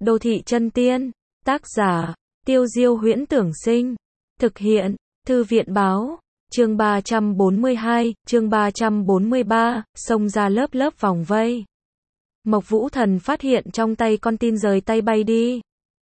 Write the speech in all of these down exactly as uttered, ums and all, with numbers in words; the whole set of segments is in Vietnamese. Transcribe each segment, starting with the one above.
Đô thị chân tiên, tác giả, Tiêu Diêu Huyễn Tưởng Sinh, thực hiện, Thư viện báo, chương ba trăm bốn mươi hai, chương ba trăm bốn mươi ba, xông ra lớp lớp vòng vây. Mộc Vũ Thần phát hiện trong tay con tin rời tay bay đi.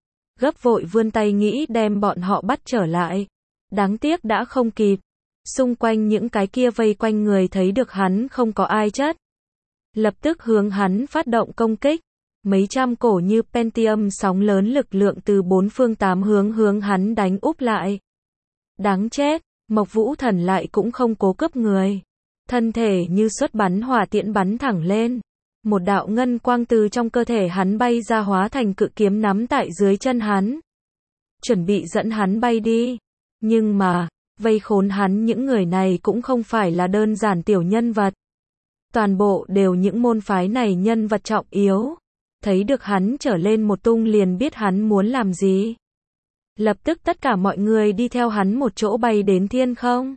Gấp vội vươn tay nghĩ đem bọn họ bắt trở lại. Đáng tiếc đã không kịp. Xung quanh những cái kia vây quanh người thấy được hắn không có ai chất. Lập tức hướng hắn phát động công kích. Mấy trăm cổ như Pentium sóng lớn lực lượng từ bốn phương tám hướng hướng hắn đánh úp lại. Đáng chết, Mộc Vũ Thần lại cũng không cố cướp người. Thân thể như xuất bắn hỏa tiễn bắn thẳng lên. Một đạo ngân quang từ trong cơ thể hắn bay ra hóa thành cự kiếm nắm tại dưới chân hắn. Chuẩn bị dẫn hắn bay đi. Nhưng mà, vây khốn hắn những người này cũng không phải là đơn giản tiểu nhân vật. Toàn bộ đều những môn phái này nhân vật trọng yếu. Thấy được hắn trở lên một tung liền biết hắn muốn làm gì. Lập tức tất cả mọi người đi theo hắn một chỗ bay đến thiên không.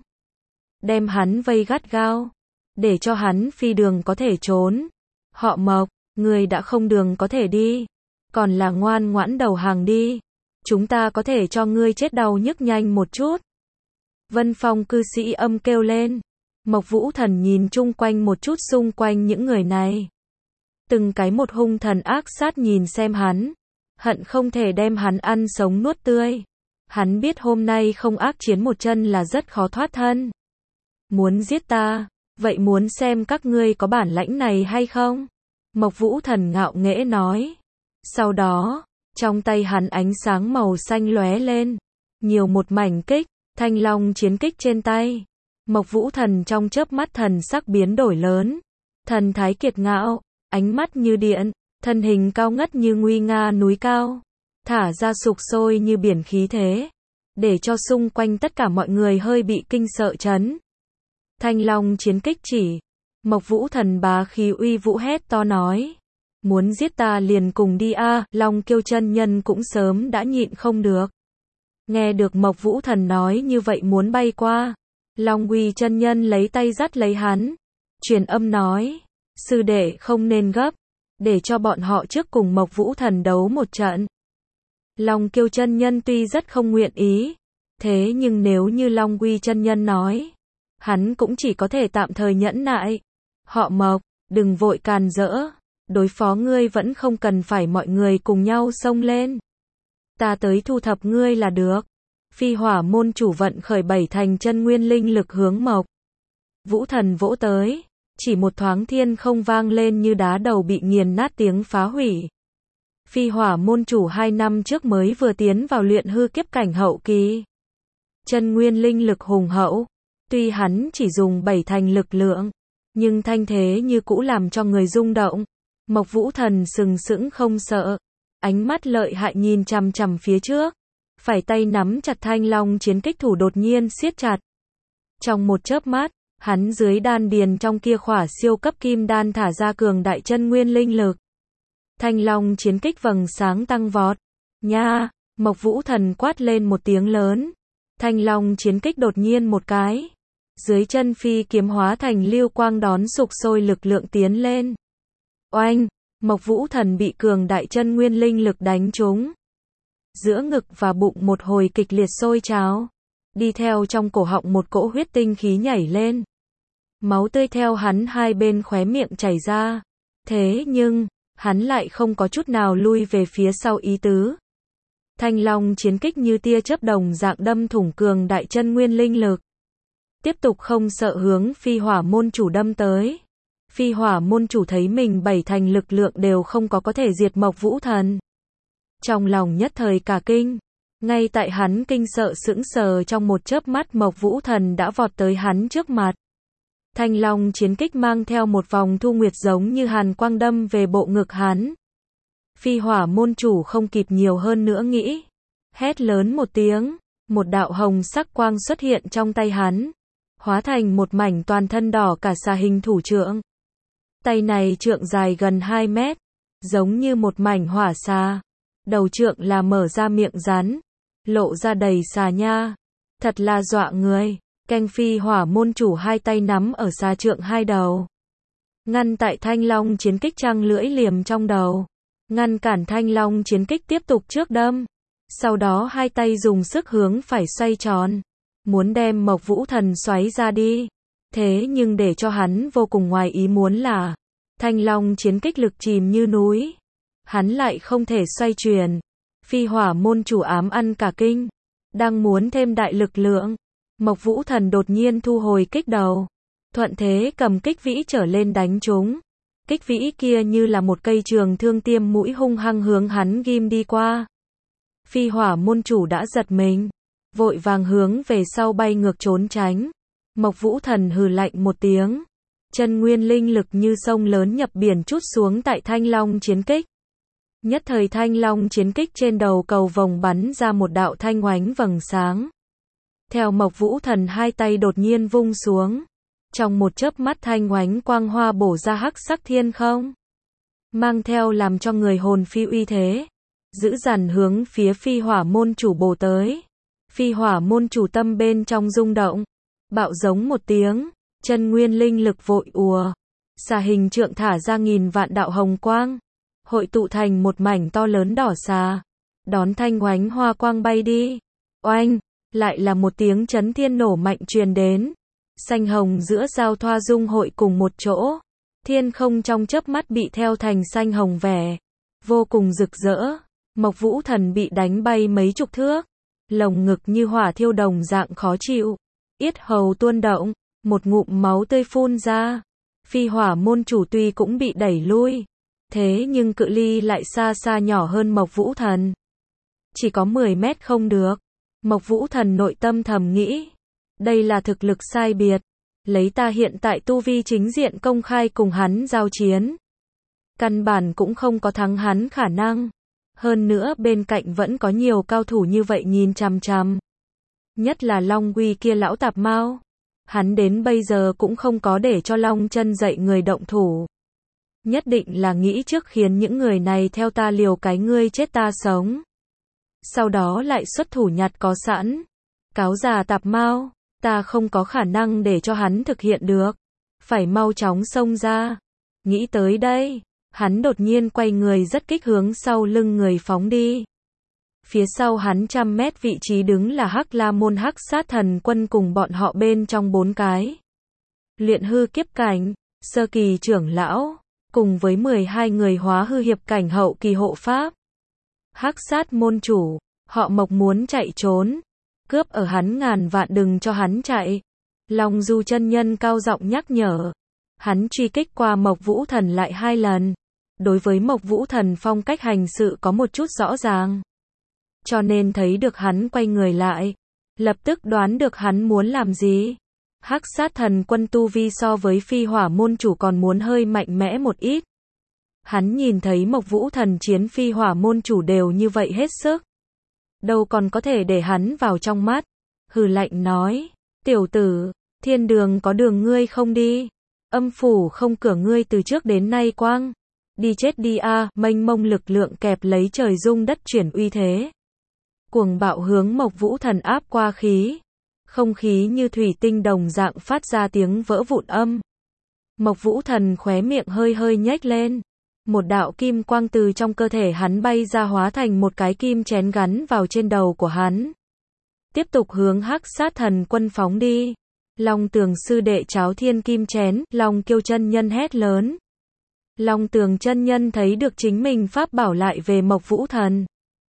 Đem hắn vây gắt gao. Để cho hắn phi đường có thể trốn. Họ Mộc, người đã không đường có thể đi. Còn là ngoan ngoãn đầu hàng đi. Chúng ta có thể cho ngươi chết đau nhức nhanh một chút. Vân Phong cư sĩ âm kêu lên. Mộc Vũ Thần nhìn chung quanh một chút xung quanh những người này. Từng cái một hung thần ác sát nhìn xem hắn. Hận không thể đem hắn ăn sống nuốt tươi. Hắn biết hôm nay không ác chiến một chân là rất khó thoát thân. Muốn giết ta, vậy muốn xem các ngươi có bản lãnh này hay không? Mộc Vũ Thần ngạo nghễ nói. Sau đó, trong tay hắn ánh sáng màu xanh lóe lên. Nhiều một mảnh kích, thanh long chiến kích trên tay. Mộc Vũ Thần trong chớp mắt thần sắc biến đổi lớn. Thần thái kiệt ngạo, ánh mắt như điện, thân hình cao ngất như nguy nga núi cao. Thả ra sục sôi như biển khí thế. Để cho xung quanh tất cả mọi người hơi bị kinh sợ chấn. Thanh long chiến kích chỉ. Mộc Vũ Thần bá khí uy vũ hét to nói. Muốn giết ta liền cùng đi a. À, Long Kiêu chân nhân cũng sớm đã nhịn không được. Nghe được Mộc Vũ Thần nói như vậy muốn bay qua. Long Uy chân nhân lấy tay dắt lấy hắn. Truyền âm nói. Sư đệ không nên gấp. Để cho bọn họ trước cùng Mộc Vũ Thần đấu một trận. Long Kiêu chân nhân tuy rất không nguyện ý. Thế nhưng nếu như Long Uy chân nhân nói. Hắn cũng chỉ có thể tạm thời nhẫn nại. Họ Mộc, đừng vội càn rỡ. Đối phó ngươi vẫn không cần phải mọi người cùng nhau xông lên. Ta tới thu thập ngươi là được. Phi Hỏa môn chủ vận khởi bảy thành chân nguyên linh lực hướng Mộc Vũ Thần vỗ tới. Chỉ một thoáng thiên không vang lên như đá đầu bị nghiền nát tiếng phá hủy. Phi Hỏa môn chủ hai năm trước mới vừa tiến vào luyện hư kiếp cảnh hậu kỳ. Chân nguyên linh lực hùng hậu. Tuy hắn chỉ dùng bảy thành lực lượng. Nhưng thanh thế như cũ làm cho người rung động. Mộc Vũ Thần sừng sững không sợ. Ánh mắt lợi hại nhìn chằm chằm phía trước. Phải tay nắm chặt thanh long chiến kích thủ đột nhiên siết chặt. Trong một chớp mắt, hắn dưới đan điền trong kia khỏa siêu cấp kim đan thả ra cường đại chân nguyên linh lực. Thanh long chiến kích vầng sáng tăng vọt. Nha, Mộc Vũ Thần quát lên một tiếng lớn. Thanh long chiến kích đột nhiên một cái. Dưới chân phi kiếm hóa thành lưu quang đón sục sôi lực lượng tiến lên. Oanh, Mộc Vũ Thần bị cường đại chân nguyên linh lực đánh trúng. Giữa ngực và bụng một hồi kịch liệt sôi trào. Đi theo trong cổ họng một cỗ huyết tinh khí nhảy lên. Máu tươi theo hắn hai bên khóe miệng chảy ra. Thế nhưng, hắn lại không có chút nào lui về phía sau ý tứ. Thanh long chiến kích như tia chớp đồng dạng đâm thủng cường đại chân nguyên linh lực. Tiếp tục không sợ hướng Phi Hỏa môn chủ đâm tới. Phi Hỏa môn chủ thấy mình bảy thành lực lượng đều không có có thể diệt Mộc Vũ Thần. Trong lòng nhất thời cả kinh. Ngay tại hắn kinh sợ sững sờ trong một chớp mắt Mộc Vũ Thần đã vọt tới hắn trước mặt. Thanh long chiến kích mang theo một vòng thu nguyệt giống như hàn quang đâm về bộ ngực hắn. Phi Hỏa môn chủ không kịp nhiều hơn nữa nghĩ. Hét lớn một tiếng. Một đạo hồng sắc quang xuất hiện trong tay hắn. Hóa thành một mảnh toàn thân đỏ cả xà hình thủ trượng. Tay này trượng dài gần hai mét. Giống như một mảnh hỏa xà. Đầu trượng là mở ra miệng rắn. Lộ ra đầy xà nha. Thật là dọa người. Canh Phi Hỏa môn chủ hai tay nắm ở xà trượng hai đầu. Ngăn tại thanh long chiến kích trăng lưỡi liềm trong đầu. ngăn cản thanh long chiến kích tiếp tục trước đâm. Sau đó hai tay dùng sức hướng phải xoay tròn, muốn đem Mộc Vũ Thần xoáy ra đi. Thế nhưng để cho hắn vô cùng ngoài ý muốn là, thanh long chiến kích lực chìm như núi. Hắn lại không thể xoay chuyển. Phi Hỏa môn chủ ám ăn cả kinh, đang muốn thêm đại lực lượng. Mộc Vũ Thần đột nhiên thu hồi kích đầu, thuận thế cầm kích vĩ trở lên đánh chúng. Kích vĩ kia như là một cây trường thương tiêm mũi hung hăng hướng hắn ghim đi qua. Phi Hỏa môn chủ đã giật mình, vội vàng hướng về sau bay ngược trốn tránh. Mộc Vũ Thần hừ lạnh một tiếng, chân nguyên linh lực như sông lớn nhập biển trút xuống tại thanh long chiến kích. Nhất thời thanh long chiến kích trên đầu cầu vồng bắn ra một đạo thanh oánh vầng sáng. Theo Mộc Vũ Thần hai tay đột nhiên vung xuống, trong một chớp mắt thanh oánh quang hoa bổ ra hắc sắc thiên không, mang theo làm cho người hồn phi uy thế, dữ dằn hướng phía Phi Hỏa môn chủ bổ tới. Phi Hỏa môn chủ tâm bên trong rung động, bạo giống một tiếng, chân nguyên linh lực vội ùa, xà hình trượng thả ra nghìn vạn đạo hồng quang, hội tụ thành một mảnh to lớn đỏ xà, đón thanh oánh hoa quang bay đi. Oanh, lại là một tiếng chấn thiên nổ mạnh truyền đến, xanh hồng giữa giao thoa dung hội cùng một chỗ, thiên không trong chớp mắt bị theo thành xanh hồng vẻ, vô cùng rực rỡ. Mộc Vũ Thần bị đánh bay mấy chục thước, lồng ngực như hỏa thiêu đồng dạng khó chịu, yết hầu tuôn động, một ngụm máu tươi phun ra. Phi Hỏa môn chủ tuy cũng bị đẩy lui, thế nhưng cự ly lại xa xa nhỏ hơn Mộc Vũ Thần, chỉ có mười mét không được. Mộc Vũ Thần nội tâm thầm nghĩ, đây là thực lực sai biệt, lấy ta hiện tại tu vi chính diện công khai cùng hắn giao chiến, căn bản cũng không có thắng hắn khả năng. Hơn nữa bên cạnh vẫn có nhiều cao thủ như vậy nhìn chằm chằm. Nhất là Long Uy kia lão tạp mao, hắn đến bây giờ cũng không có để cho Long Chân dạy người động thủ. Nhất định là nghĩ trước khiến những người này theo ta liều cái ngươi chết ta sống, sau đó lại xuất thủ nhặt có sẵn. Cáo già tạp mao, ta không có khả năng để cho hắn thực hiện được, phải mau chóng xông ra. Nghĩ tới đây, hắn đột nhiên quay người rất kích hướng sau lưng người phóng đi. Phía sau hắn trăm mét vị trí đứng là Hắc La môn Hắc Sát Thần Quân cùng bọn họ bên trong bốn cái luyện hư kiếp cảnh sơ kỳ trưởng lão, cùng với mười hai người hóa hư hiệp cảnh hậu kỳ hộ pháp. Hắc Sát môn chủ, họ Mộc muốn chạy trốn, cướp ở hắn ngàn vạn đừng cho hắn chạy. Long Du chân nhân cao giọng nhắc nhở. Hắn truy kích qua Mộc Vũ Thần lại hai lần. Đối với Mộc Vũ Thần phong cách hành sự có một chút rõ ràng, cho nên thấy được hắn quay người lại, lập tức đoán được hắn muốn làm gì. Hắc Sát Thần Quân tu vi so với Phi Hỏa môn chủ còn muốn hơi mạnh mẽ một ít. Hắn nhìn thấy Mộc Vũ Thần chiến Phi Hỏa môn chủ đều như vậy hết sức, đâu còn có thể để hắn vào trong mắt. Hừ lạnh nói, tiểu tử, thiên đường có đường ngươi không đi, âm phủ không cửa ngươi từ trước đến nay quang. Đi chết đi a. À, mênh mông lực lượng kẹp lấy trời rung đất chuyển uy thế, cuồng bạo hướng Mộc Vũ Thần áp qua khí. Không khí như thủy tinh đồng dạng phát ra tiếng vỡ vụn âm. Mộc Vũ Thần khóe miệng hơi hơi nhếch lên, một đạo kim quang từ trong cơ thể hắn bay ra hóa thành một cái kim chén gắn vào trên đầu của hắn, tiếp tục hướng Hắc Sát Thần Quân phóng đi. Long Tường sư đệ cháo thiên kim chén, Long Kiêu chân nhân hét lớn. Long Tường chân nhân thấy được chính mình pháp bảo lại về Mộc Vũ Thần,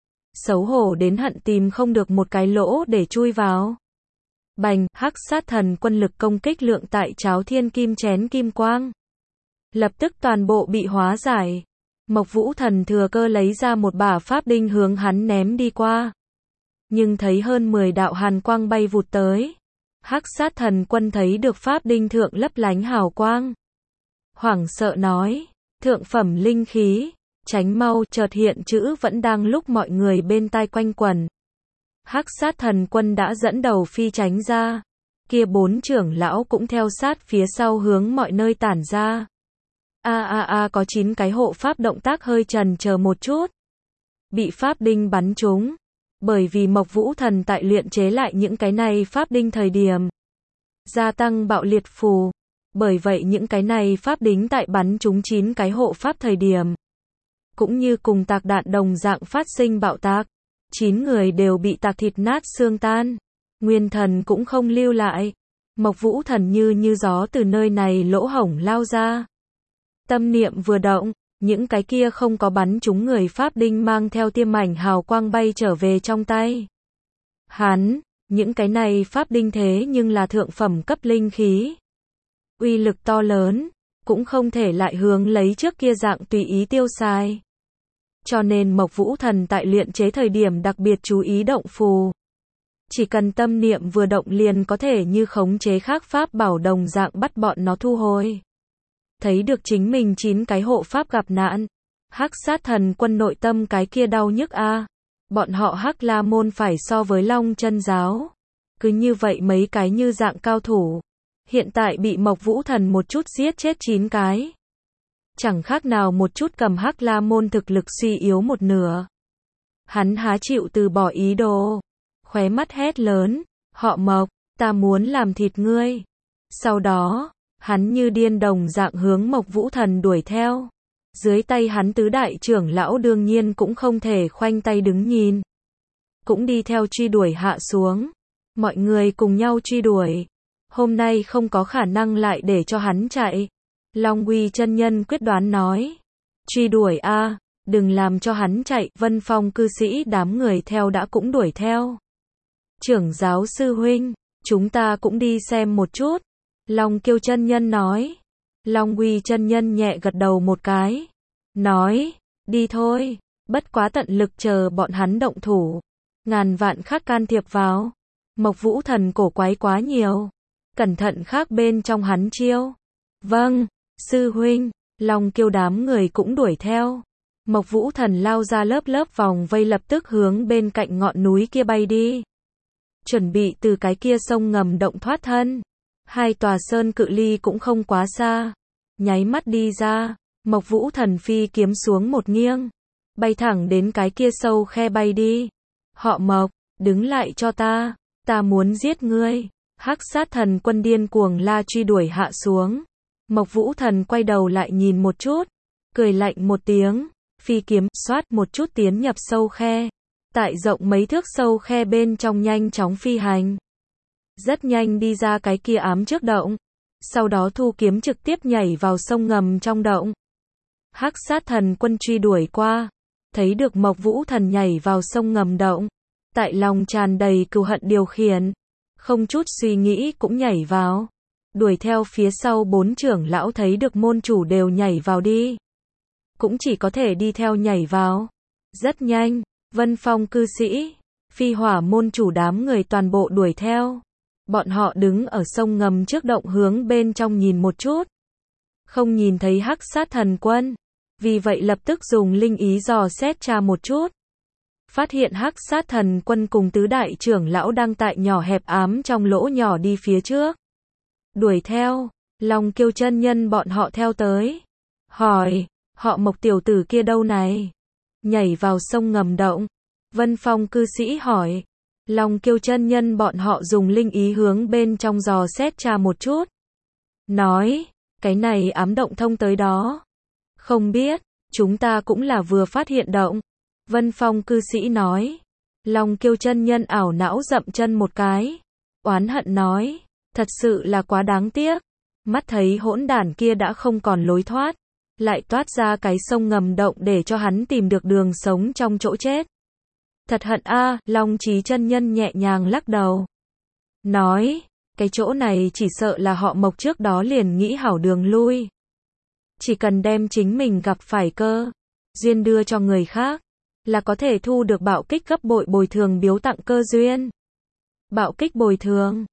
xấu hổ đến hận tìm không được một cái lỗ để chui vào. Bành, Hắc Sát Thần Quân lực công kích lượng tại cháo thiên kim chén kim quang, lập tức toàn bộ bị hóa giải. Mộc Vũ Thần thừa cơ lấy ra một bả pháp đinh hướng hắn ném đi qua, nhưng thấy hơn mười đạo hàn quang bay vụt tới. Hắc Sát Thần Quân thấy được pháp đinh thượng lấp lánh hào quang, hoảng sợ nói, thượng phẩm linh khí, tránh mau. Chợt hiện chữ vẫn đang lúc mọi người bên tai quanh quẩn. Hắc Sát Thần Quân đã dẫn đầu phi tránh ra, kia bốn trưởng lão cũng theo sát phía sau hướng mọi nơi tản ra. A a a có chín cái hộ pháp động tác hơi chần chờ một chút, bị pháp đinh bắn trúng. Bởi vì Mộc Vũ Thần tại luyện chế lại những cái này pháp đinh thời điểm gia tăng bạo liệt phù, bởi vậy những cái này pháp đính tại bắn trúng chín cái hộ pháp thời điểm cũng như cùng tạc đạn đồng dạng phát sinh bạo tạc. Chín người đều bị tạc thịt nát xương tan. Nguyên thần cũng không lưu lại. Mộc Vũ Thần như như gió từ nơi này lỗ hổng lao ra. Tâm niệm vừa động, những cái kia không có bắn trúng người pháp đinh mang theo tiêm mảnh hào quang bay trở về trong tay. Hắn, những cái này pháp đinh thế nhưng là thượng phẩm cấp linh khí. Uy lực to lớn, cũng không thể lại hướng lấy trước kia dạng tùy ý tiêu xài. Cho nên Mộc Vũ Thần tại luyện chế thời điểm đặc biệt chú ý động phù. Chỉ cần tâm niệm vừa động liền có thể như khống chế khác pháp bảo đồng dạng bắt bọn nó thu hồi. Thấy được chính mình chín cái hộ pháp gặp nạn. Hắc Sát Thần Quân nội tâm cái kia đau nhức a. Bọn họ Hắc La Môn phải so với Long Chân Giáo. Cứ như vậy mấy cái như dạng cao thủ. Hiện tại bị Mộc Vũ Thần một chút giết chết chín cái. Chẳng khác nào một chút cầm Hắc La Môn thực lực suy yếu một nửa. Hắn há chịu từ bỏ ý đồ. Khóe mắt hét lớn, họ Mộc, ta muốn làm thịt ngươi. Sau đó, hắn như điên đồng dạng hướng Mộc Vũ Thần đuổi theo. Dưới tay hắn tứ đại trưởng lão đương nhiên cũng không thể khoanh tay đứng nhìn. Cũng đi theo truy đuổi hạ xuống. Mọi người cùng nhau truy đuổi. Hôm nay không có khả năng lại để cho hắn chạy. Long Uy chân nhân quyết đoán nói. Truy đuổi a, đừng làm cho hắn chạy. Vân Phong cư sĩ đám người theo đã cũng đuổi theo. Trưởng giáo sư huynh, chúng ta cũng đi xem một chút. Long Kiêu chân nhân nói. Long Uy chân nhân nhẹ gật đầu một cái. Nói, đi thôi, bất quá tận lực chờ bọn hắn động thủ. Ngàn vạn khác can thiệp vào. Mộc Vũ Thần cổ quái quá nhiều. Cẩn thận khác bên trong hắn chiêu. Vâng, sư huynh, Long Kiêu đám người cũng đuổi theo. Mộc Vũ Thần lao ra lớp lớp vòng vây lập tức hướng bên cạnh ngọn núi kia bay đi. Chuẩn bị từ cái kia sông ngầm động thoát thân. Hai tòa sơn cự ly cũng không quá xa. Nháy mắt đi ra, Mộc Vũ Thần phi kiếm xuống một nghiêng. Bay thẳng đến cái kia sâu khe bay đi. Họ Mộc, đứng lại cho ta, ta muốn giết ngươi. Hắc Sát Thần Quân điên cuồng la truy đuổi hạ xuống. Mộc Vũ Thần quay đầu lại nhìn một chút. Cười lạnh một tiếng, phi kiếm xoát một chút tiến nhập sâu khe. Tại rộng mấy thước sâu khe bên trong nhanh chóng phi hành. Rất nhanh đi ra cái kia ám trước động. Sau đó thu kiếm trực tiếp nhảy vào sông ngầm trong động. Hắc Sát Thần Quân truy đuổi qua. Thấy được Mộc Vũ Thần nhảy vào sông ngầm động. Tại lòng tràn đầy cừu hận điều khiển. Không chút suy nghĩ cũng nhảy vào. Đuổi theo phía sau bốn trưởng lão thấy được môn chủ đều nhảy vào đi. Cũng chỉ có thể đi theo nhảy vào. Rất nhanh. Vân Phong cư sĩ, Phi Hỏa môn chủ đám người toàn bộ đuổi theo. Bọn họ đứng ở sông ngầm trước động hướng bên trong nhìn một chút. Không nhìn thấy Hắc Sát Thần Quân. Vì vậy lập tức dùng linh ý dò xét tra một chút. Phát hiện Hắc Sát Thần Quân cùng tứ đại trưởng lão đang tại nhỏ hẹp ám trong lỗ nhỏ đi phía trước. Đuổi theo, Long Kiêu chân nhân bọn họ theo tới. Hỏi, họ Mộc tiểu tử kia đâu này? Nhảy vào sông ngầm động. Vân Phong cư sĩ hỏi. Long Kiêu chân nhân bọn họ dùng linh ý hướng bên trong dò xét tra một chút. Nói, cái này ám động thông tới đó. Không biết, chúng ta cũng là vừa phát hiện động. Vân Phong cư sĩ nói. Long Kiêu chân nhân ảo não dậm chân một cái. Oán hận nói, thật sự là quá đáng tiếc. Mắt thấy hỗn đản kia đã không còn lối thoát. Lại toát ra cái sông ngầm động để cho hắn tìm được đường sống trong chỗ chết. Thật hận a, Long Chí chân nhân nhẹ nhàng lắc đầu. Nói, cái chỗ này chỉ sợ là họ Mộc trước đó liền nghĩ hảo đường lui. Chỉ cần đem chính mình gặp phải cơ duyên đưa cho người khác, là có thể thu được bạo kích gấp bội bồi thường biếu tặng cơ duyên. Bạo kích bồi thường,